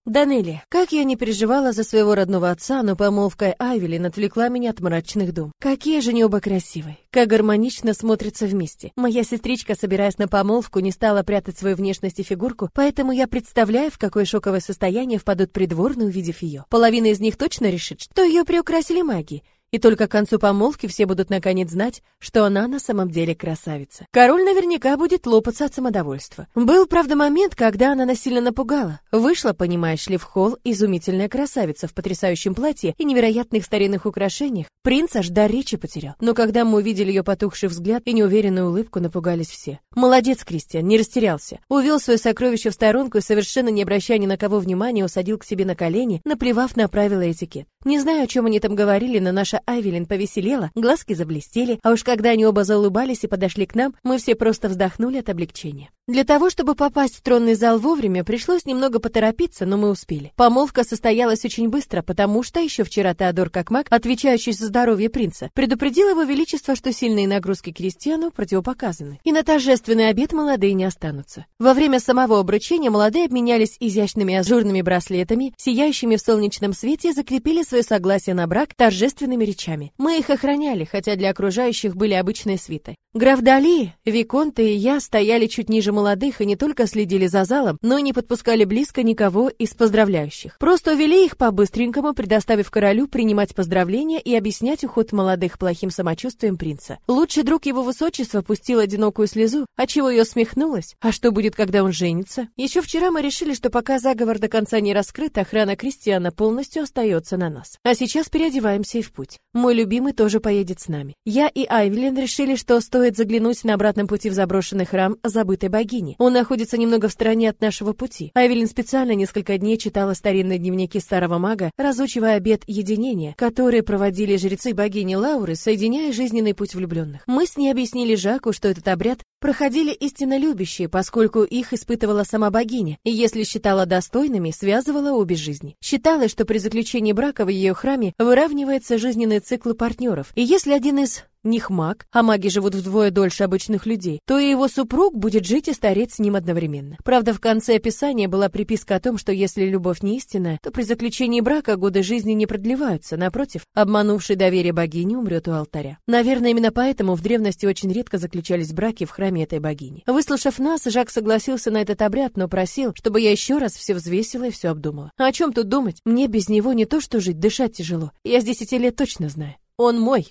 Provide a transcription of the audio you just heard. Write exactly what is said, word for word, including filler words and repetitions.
Данелия. Как я не переживала за своего родного отца, но помолвка Айвелин отвлекла меня от мрачных дум. Какие же они оба красивые, как гармонично смотрятся вместе. Моя сестричка, собираясь на помолвку, не стала прятать свою внешность и фигурку, поэтому я представляю, в какое шоковое состояние впадут придворные, увидев ее. Половина из них точно решит, что ее приукрасили магией. И только к концу помолвки все будут наконец знать, что она на самом деле красавица. Король наверняка будет лопаться от самодовольства. Был, правда, момент, когда она нас сильно напугала. Вышла, понимаешь ли, в холл изумительная красавица в потрясающем платье и невероятных старинных украшениях. Принц аж дар речи потерял. Но когда мы увидели ее потухший взгляд и неуверенную улыбку, напугались все. Молодец, Кристиан, не растерялся. Увел свое сокровище в сторонку и, совершенно не обращая ни на кого внимания, усадил к себе на колени, наплевав на правила этикет. Не знаю, о чем они там говорили, но наша Айвелин повеселела, глазки заблестели, а уж когда они оба заулыбались и подошли к нам, мы все просто вздохнули от облегчения. Для того, чтобы попасть в тронный зал вовремя, пришлось немного поторопиться, но мы успели. Помолвка состоялась очень быстро, потому что еще вчера Теодор как маг, отвечающий за здоровье принца, предупредил его величество, что сильные нагрузки Кристиану противопоказаны, и на торжественный обед молодые не останутся. Во время самого обручения молодые обменялись изящными ажурными браслетами, сияющими в солнечном свете, и закрепили свое согласие на брак торжественными речами. Мы их охраняли, хотя для окружающих были обычной свитой. Граф Дали, виконты и я стояли чуть ниже молодых и не только следили за залом, но и не подпускали близко никого из поздравляющих. Просто увели их по-быстренькому, предоставив королю принимать поздравления и объяснять уход молодых плохим самочувствием принца. Лучший друг его высочества пустил одинокую слезу, отчего ее смехнулась. А что будет, когда он женится? Еще вчера мы решили, что пока заговор до конца не раскрыт, охрана Кристиана полностью остается на нас. А сейчас переодеваемся и в путь. Мой любимый тоже поедет с нами. Я и Айвелин решили, что стоит заглянуть на обратном пути в заброшенный храм забытой богини. Он находится немного в стороне от нашего пути. Айвелин специально несколько дней читала старинные дневники старого мага, разучивая обет единения, которые проводили жрецы богини Лауры, соединяя жизненный путь влюбленных. Мы с ней объяснили Жаку, что этот обряд проходили истинно любящие, поскольку их испытывала сама богиня, и если считала достойными, связывала обе жизни. Считалось, что при заключении брака в ее храме выравнивается жизненный цикл партнеров, и если один из них маг, а маги живут вдвое дольше обычных людей, то и его супруг будет жить и стареть с ним одновременно. Правда, в конце описания была приписка о том, что если любовь не истинная, то при заключении брака годы жизни не продлеваются, напротив, обманувший доверие богини умрет у алтаря. Наверное, именно поэтому в древности очень редко заключались браки в храме этой богини. Выслушав нас, Жак согласился на этот обряд, но просил, чтобы я еще раз все взвесила и все обдумала. А о чем тут думать? Мне без него не то что жить, дышать тяжело. Я с десяти лет точно знаю. Он мой.